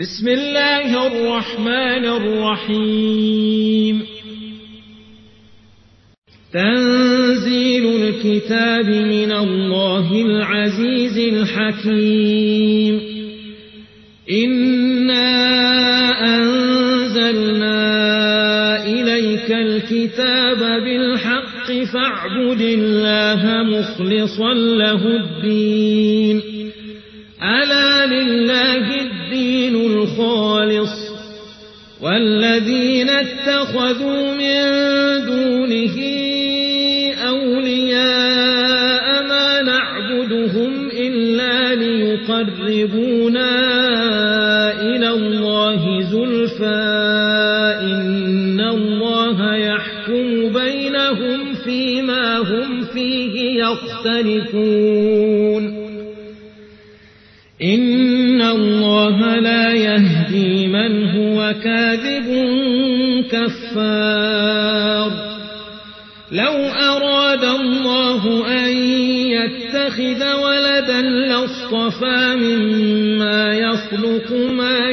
بسم الله الرحمن الرحيم. تنزيل الكتاب من الله العزيز الحكيم. إنا أنزلنا إليك الكتاب بالحق فاعبد الله مخلصا له الدين. ألا لله الدين الخالص والذين اتخذوا من دونه أولياء ما نعبدهم إلا ليقربونا إلى الله زلفى إن الله يحكم بينهم فيما هم فيه يختلفون. إن الله لا يهدي من هو كاذب كفار. لو أراد الله أن يتخذ ولدا لاصطفى مما يخلق ما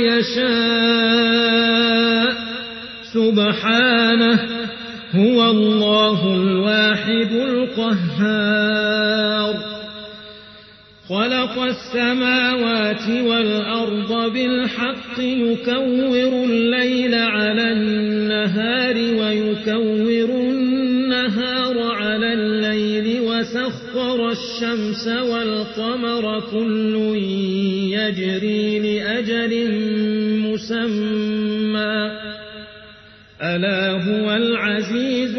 يشاء سبحانه هو الله الواحد القهار. خلق السماوات والأرض بالحق يكور الليل على النهار ويكور النهار على الليل وسخر الشمس والقمر كل يجري لأجل مسمى ألا هو العزيز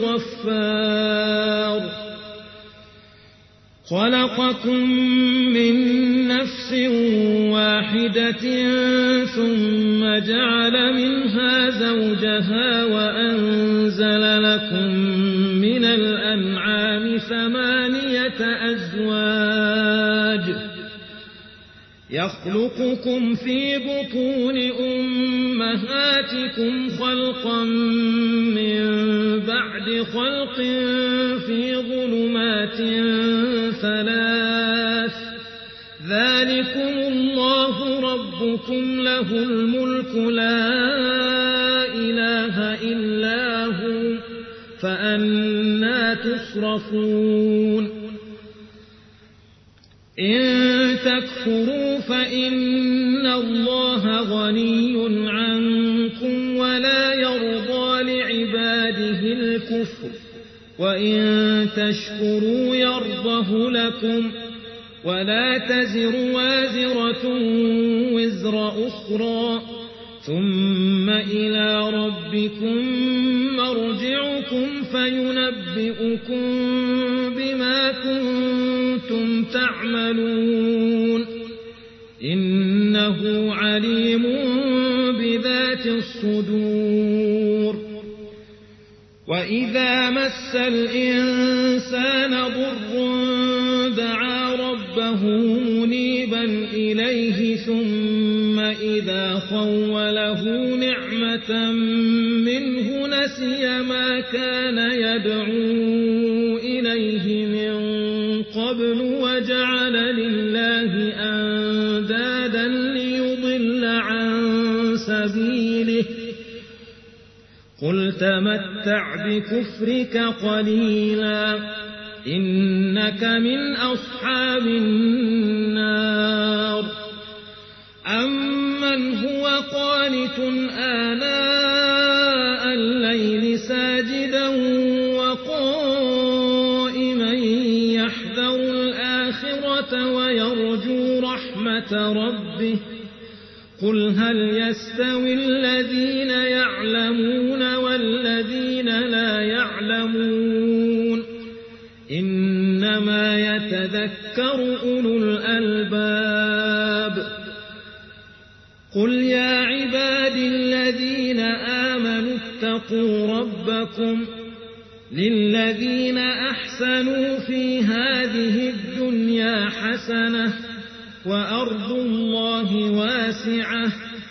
الغفار. خلقكم من نفس واحدة ثم جعل منها زوجها وأنزل لكم من الأنعام 8 أزواج يخلقكم في بطون أمهاتكم خلقا من بعد خلق في ظلمات 3 ذلكم الله ربكم له الملك لا إله إلا هو فأنى تصرفون. إن تكفروا فإن الله غني عنكم ولا يرضى لعباده الكفر وإن تشكروا يرضه لكم ولا تزر وازرة وزر أخرى ثم إلى ربكم مرجعكم فينبئكم بما كنتم تعملون. إنه عليم بذات الصدور. وإذا مس الإنسان ضر دعا ربه منيبا إليه ثم إذا خوله نعمة منه نسي ما كان يدعو إليه من قبل وجعل لله أندادا ليضل عن سبيله. قل تمتع بكفرك قليلا إنك من أصحاب النار. أمن هو قانت آناء الليل ساجدا وقائما يحذر الآخرة ويرجو رحمة ربه قل هل يستوي الذين يعلمون والذين لا يعلمون إنما يتذكر أولو الألباب. قل يا عبادي الذين آمنوا اتقوا ربكم للذين أحسنوا في هذه الدنيا حسنة وأرض الله واسعة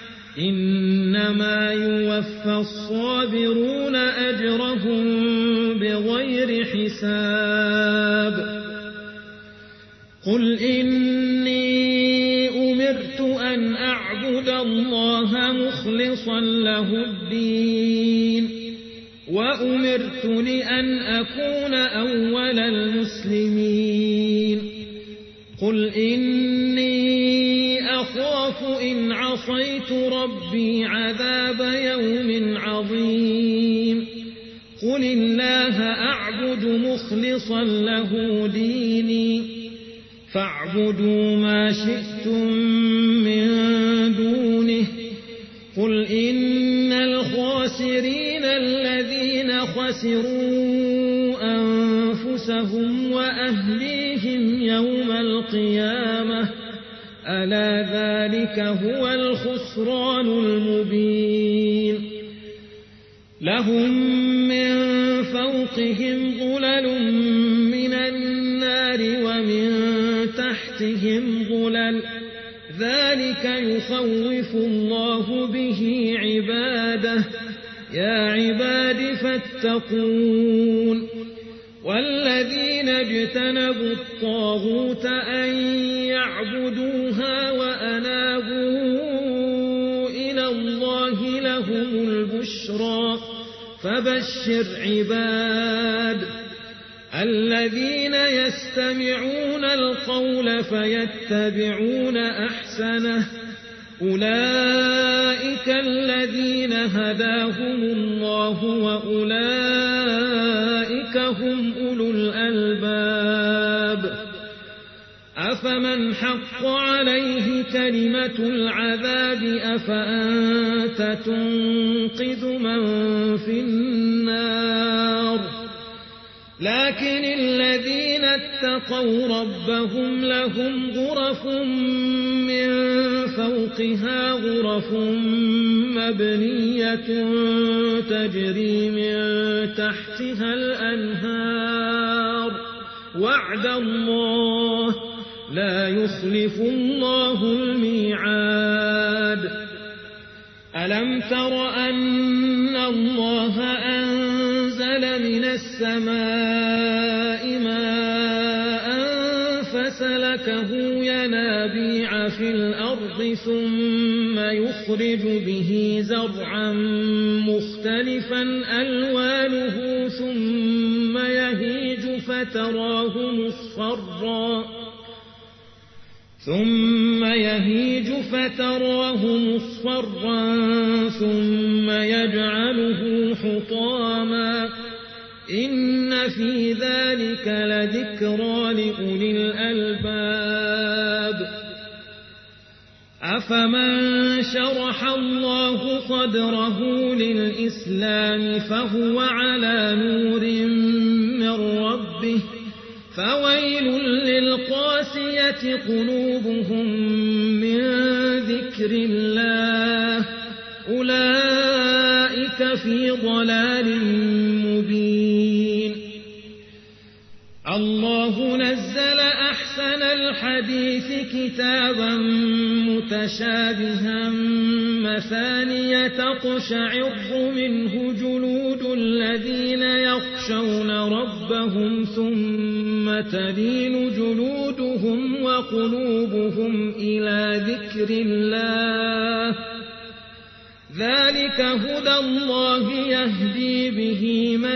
إنما يوفى الصابرون أجرهم بغير حساب. قل إني أمرت أن أعبد الله مخلصا له الدين وأمرت لأن أكون أول المسلمين قل إني أخاف إن عصيت ربي عذاب يوم عظيم قل الله أعبد مخلصا له ديني فاعبدوا ما شئتم من دونه قل إن الخاسرين الذين خسروا أنفسهم وأهليهم يوم القيامة ألا ذلك هو الخسران المبين لهم من فوقهم ظلل من النار ومن تحتهم ظلل ذلك يخوف الله به عباده يا عباد فاتقون والذين اجتنبوا الطاغوت أن يعبدوها وأنابوا إلى الله لهم البشرى فبشر عباد الذين يستمعون القول فيتبعون أحسنه أولئك الذين هداهم الله وأولئك هم أولو الألباب أفمن حق عليه كلمة العذاب أفأنت تنقذ من في النار لكن الذين اتقوا ربهم لهم غرف من فوقها غرف مبنية تجري من تحتها الأنهار وعد الله لا يخلف الله الميعاد ألم تر أن الله أنزل من السماء ماء فسلكه ينابيع في الأرض ثم يخرج به زرعا مختلفا ألوانه ثم يهيج فتراه مصفرا ثم يجعله حطاما إن في ذلك لذكرى لأولي الألباب أفمن شرح الله صدره للإسلام فهو على نور من ربه فويل للقاسية قلوبهم من ذكر الله أولئك في ضلال مبين الله نزل أحسن الحديث كتابا متشابها مثانية تقشعر منه جلود الذين يخشون ربهم ثم تلين جلودهم وقلوبهم إلى ذكر الله ذلك هدى الله يهدي به من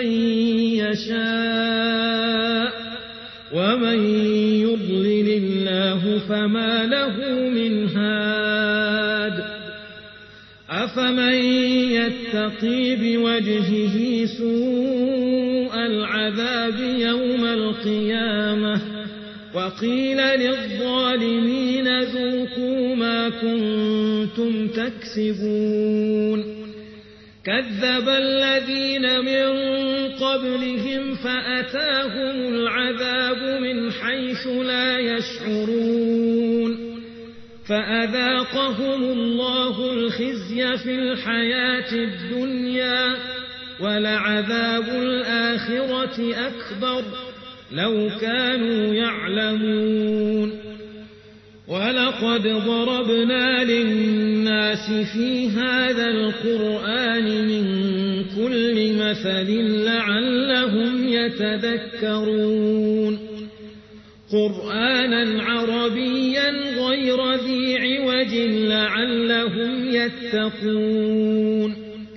يشاء ومن يضلل الله فما له من هاد أفمن يتقي بوجهه سوء العذاب يوم القيامة وقيل للظالمين ذوقوا ما كنتم تكسبون كذب الذين من قبلهم فأتاهم العذاب من حيث لا يشعرون فأذاقهم الله الخزي في الحياة الدنيا ولعذاب الآخرة أكبر لو كانوا يعلمون ولقد ضربنا للناس في هذا القرآن من كل مثل لعلهم يتذكرون قرآنا عربيا غير ذي عوج لعلهم يتقون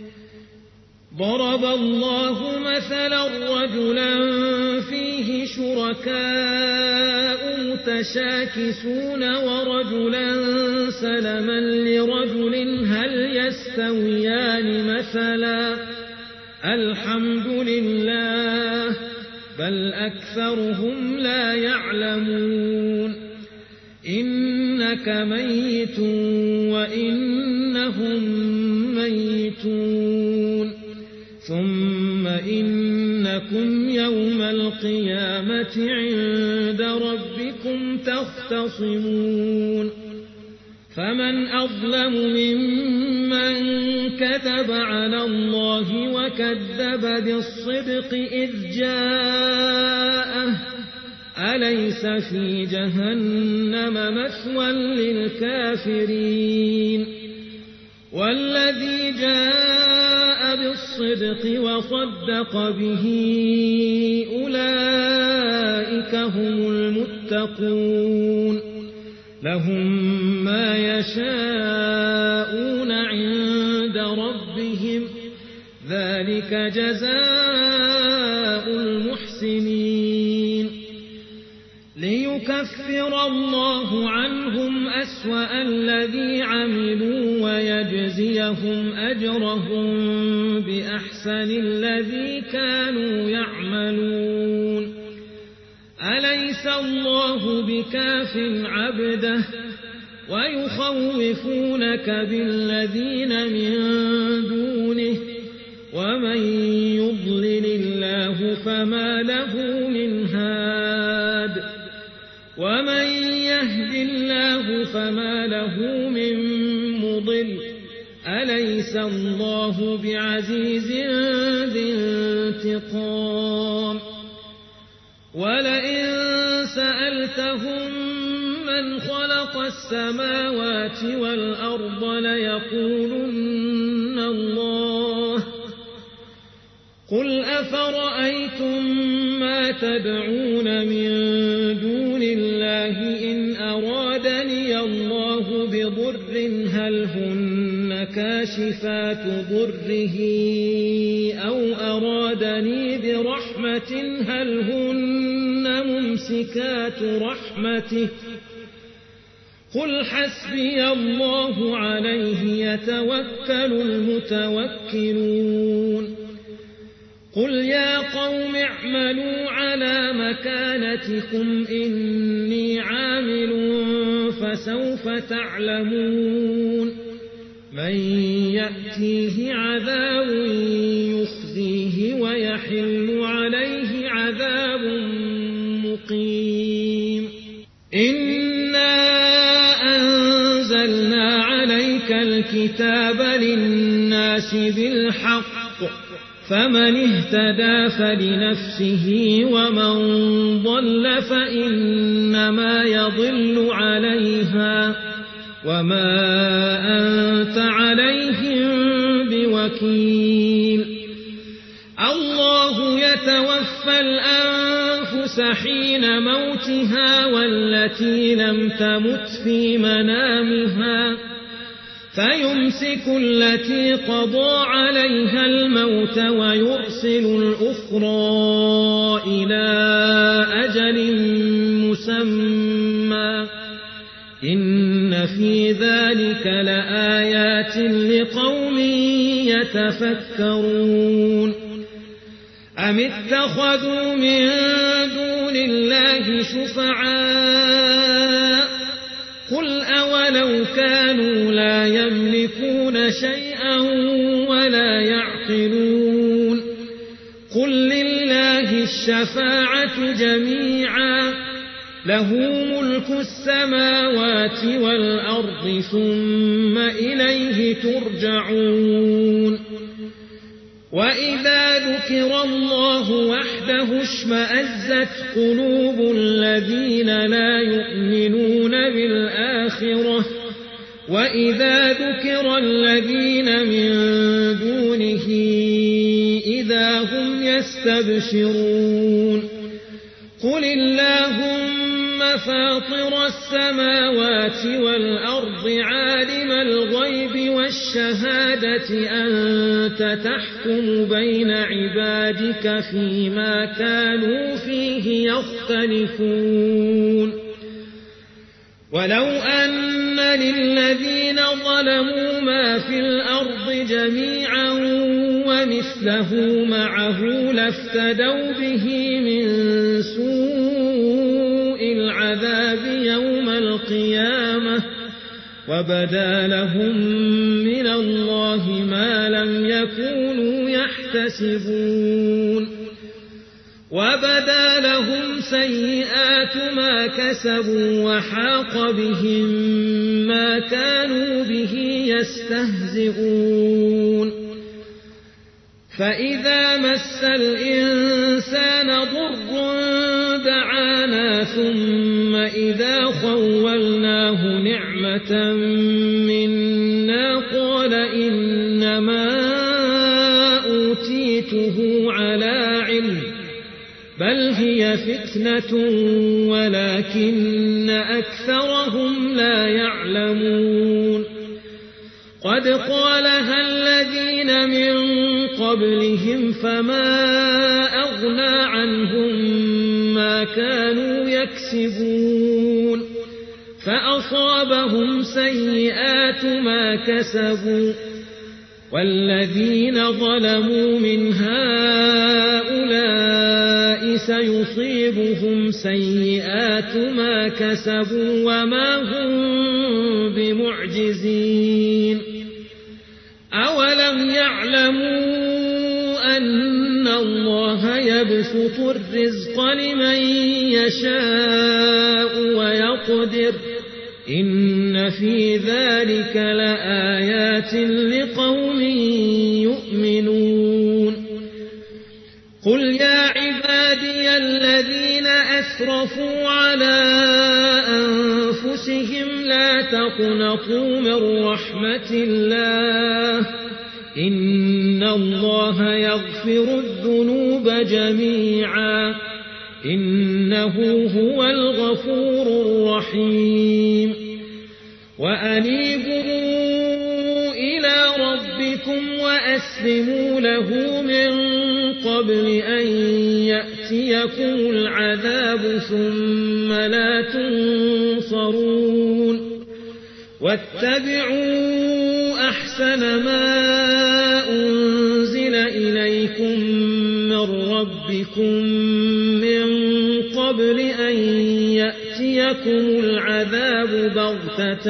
ضرب الله مثلا رجلا فيه شركاء متشاكسون ورجلا سلما لرجل هل يستويان مثلا الحمد لله بل أكثرهم لا يعلمون إنك ميت وإنهم ميتون ثم إنكم يوم القيامة عند ربكم تختصمون فمن أظلم ممن كذب على الله وكذب بالصدق إذ جاءه أليس في جهنم مثوى للكافرين والذي جاء بالصدق وصدق به أولئك هم المتقون لهم ما يشاءون عند ربهم ذلك جزاء المحسنين ليكفر الله عنهم أسوأ الذي عملوا ويجزيهم أجرهم بأحسن الذي كانوا يعملون أليس الله بكاف عبده ويخوفونك بالذين من دونه ومن يضلل الله فما له من هاد ومن يهد الله فما له من مضل أليس الله بعزيز ذي انتقام ولئن سألتهم من خلق السماوات والأرض ليقولن الله قل أفرأيتم ما تدعون من دون الله إن أرادني الله بضر هل هن كاشفات ضره أو أرادني برحمة هل هن ممسكات رحمته قل حسبي الله عليه يتوكل المتوكلون قل يا قوم اعملوا على مكانتكم إني عامل فسوف تعلمون من يأتيه عذاب يخزيه ويحل عليه عذاب مقيم إنا أنزلنا عليك الكتاب للناس بالحق فمن اهتدى فلنفسه ومن ضل فإنما يضل عليها وما أنت عليهم بوكيل الله يتوفى الأنفس حين موتها والتي لم تمت في منامها فيمسك التي قضى عليها الموت ويرسل الأخرى إلى أجل مسمى إن في ذلك لآيات لقوم يتفكرون أم اتخذوا من دون الله شفعاء قل أولو كانوا لا يملكون شيئا ولا يعقلون قل لله الشفاعة جميعا له ملك السماوات والأرض ثم إليه ترجعون وإذا ذكر الله وحده اشمأزت قلوب الذين لا يؤمنون بالآخرة وإذا ذكر الذين من دونه إذا هم يستبشرون قل اللهم فاطر السماوات والأرض عالم الغيب والشهادة أنت تحكم بين عبادك فيما كانوا فيه يختلفون ولو أن للذين ظلموا ما في الأرض جميعا ومثله معه لافتدوا به من سوء العذاب يوم القيامة وبدا لهم من الله ما لم يكونوا يحتسبون وبدا لهم سيئات ما كسبوا وحاق بهم ما كانوا به يستهزئون فإذا مس الإنسان ضر دعانا ثم إذا خولناه نعمة منا قال إنما أوتيته على علم بل هي فتنة ولكن أكثرهم لا يعلمون قد قالها الذين من قبلهم فما أغنى عنهم ما كانوا يكسبون فأصابهم سيئات ما كسبوا والذين ظلموا من هؤلاء سيصيبهم سيئات ما كسبوا وما هم بمعجزين أولم يعلموا أن الله يبسط الرزق لمن يشاء ويقدر إن في ذلك لآيات لقوم يؤمنون قل يا عبادي الذين أسرفوا على أنفسهم لا تقنطوا من رحمة الله إن الله يغفر الذنوب جميعا إنه هو الغفور الرحيم وأنيبوا إلى ربكم وأسلموا له من قبل أن يأتيكم العذاب ثم لا تنصرون واتبعوا أحسن ما أنزل إليكم من ربكم من قبل أن يأتيكم العذاب بغتة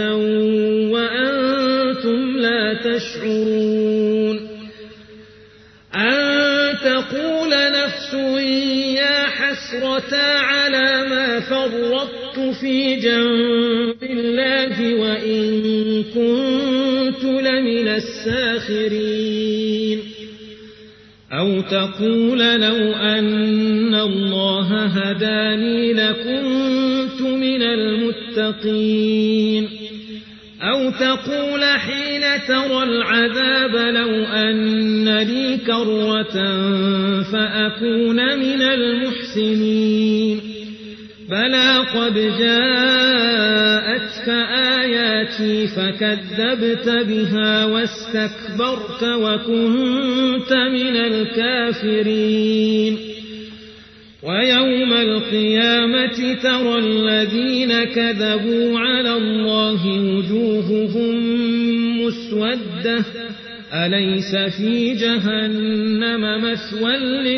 وأنتم لا تشعرون أن تقول نفس يا حسرة على ما فرطت في جنب الله وإن كنت لمن الساخرين أو تقول لو أن الله هداني لكنت من المتقين أو تقول حين ترى العذاب لو أن لي كرة فأكون من المحسنين بلى قد جاءتك آياتي فكذبت بها واستكبرت وكنت من الكافرين ويوم القيامة ترى الذين كذبوا على الله وجوههم مسودة أليس في جهنم مثوى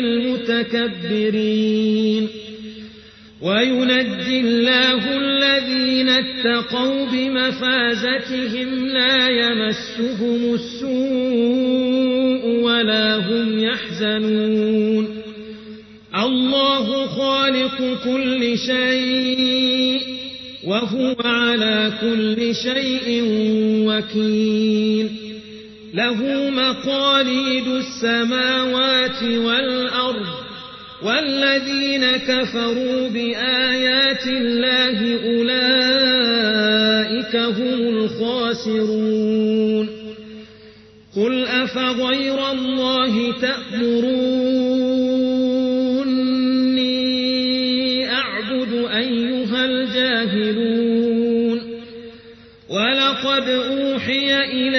للمتكبرين وينجي الله الذين اتقوا بمفازتهم لا يمسهم السوء ولا هم يحزنون الله خالق كل شيء وهو على كل شيء وكيل له مقاليد السماوات والأرض والذين كفروا بآيات الله أولئك هم الخاسرون قل أفغير الله تأمروني أعبد أيها الجاهلون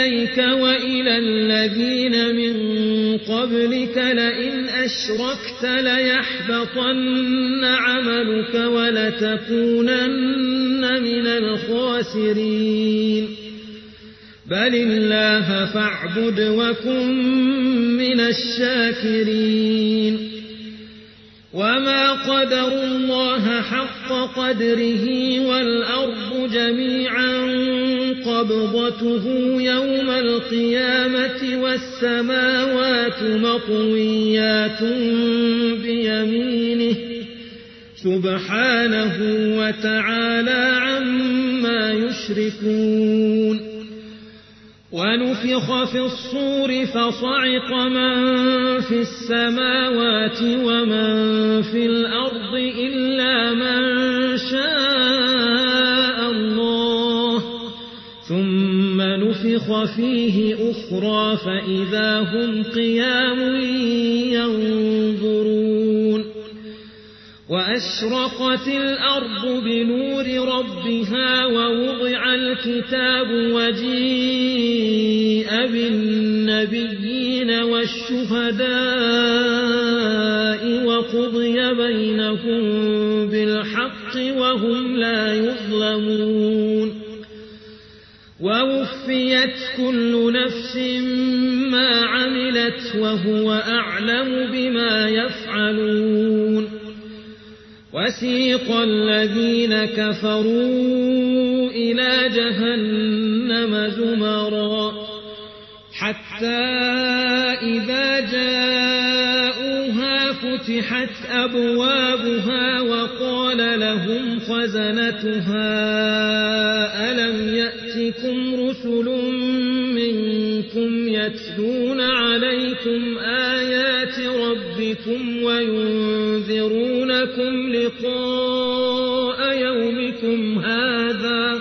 إليك وإلى الذين من قبلك لئن أشركت ليحبطن عملك ولتكونن من الخاسرين بل الله فاعبد وكن من الشاكرين وما قدروا الله حق قدره والأرض جميعا قبضته يوم القيامة والسماوات مطويات بيمينه سبحانه وتعالى عما يشركون ونفخ في الصور فصعق من في السماوات ومن في الأرض إلا من شاء الله ثم نفخ فيه أخرى فإذا هم قيام ينظرون وأشرقت الأرض بنور ربها ووضع الكتاب وجيء بالنبيين والشهداء وقضي بينهم بالحق وهم لا يظلمون ووفيت كل نفس ما عملت وهو أعلم بما يفعلون وسيق الذين كفروا إلى جهنم زمرا حتى إذا جاءوها فتحت أبوابها وقال لهم خزنتها ألم يأتكم رسل منكم يتلون عليكم آيات ربكم وينذرونكم لقاء يومكم هذا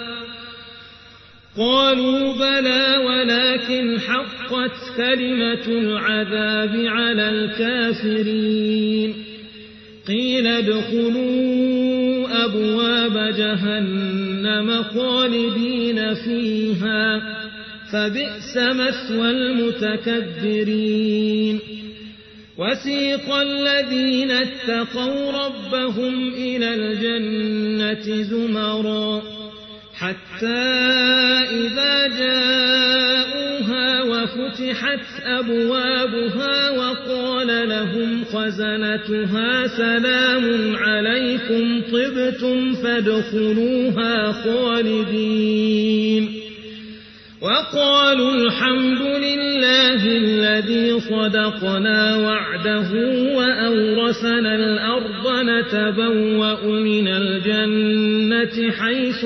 قالوا بلى ولكن حقت كلمة العذاب على الكافرين قيل ادخلوا أبواب جهنم خالدين فيها فبئس مثوى المتكبرين وسيق الذين اتقوا ربهم إلى الجنة زمرا حتى إذا جاءوها وفتحت أبوابها وقال لهم خزنتها سلام عليكم طبتم فادخلوها خالدين وقالوا الحمد لله الذي صدقنا وعده وأورثنا الأرض نتبوأ من الجنة حيث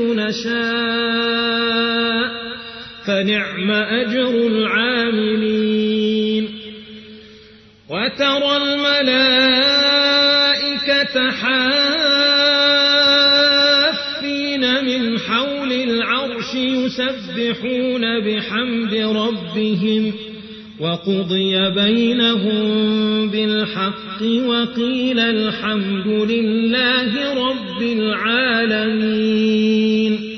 نشاء فنعم أجر العاملين وترى الملائكة حافين من حول العرش يسبحون بحمد ربهم وقضي بينهم بالحق وقيل الحمد لله رب العالمين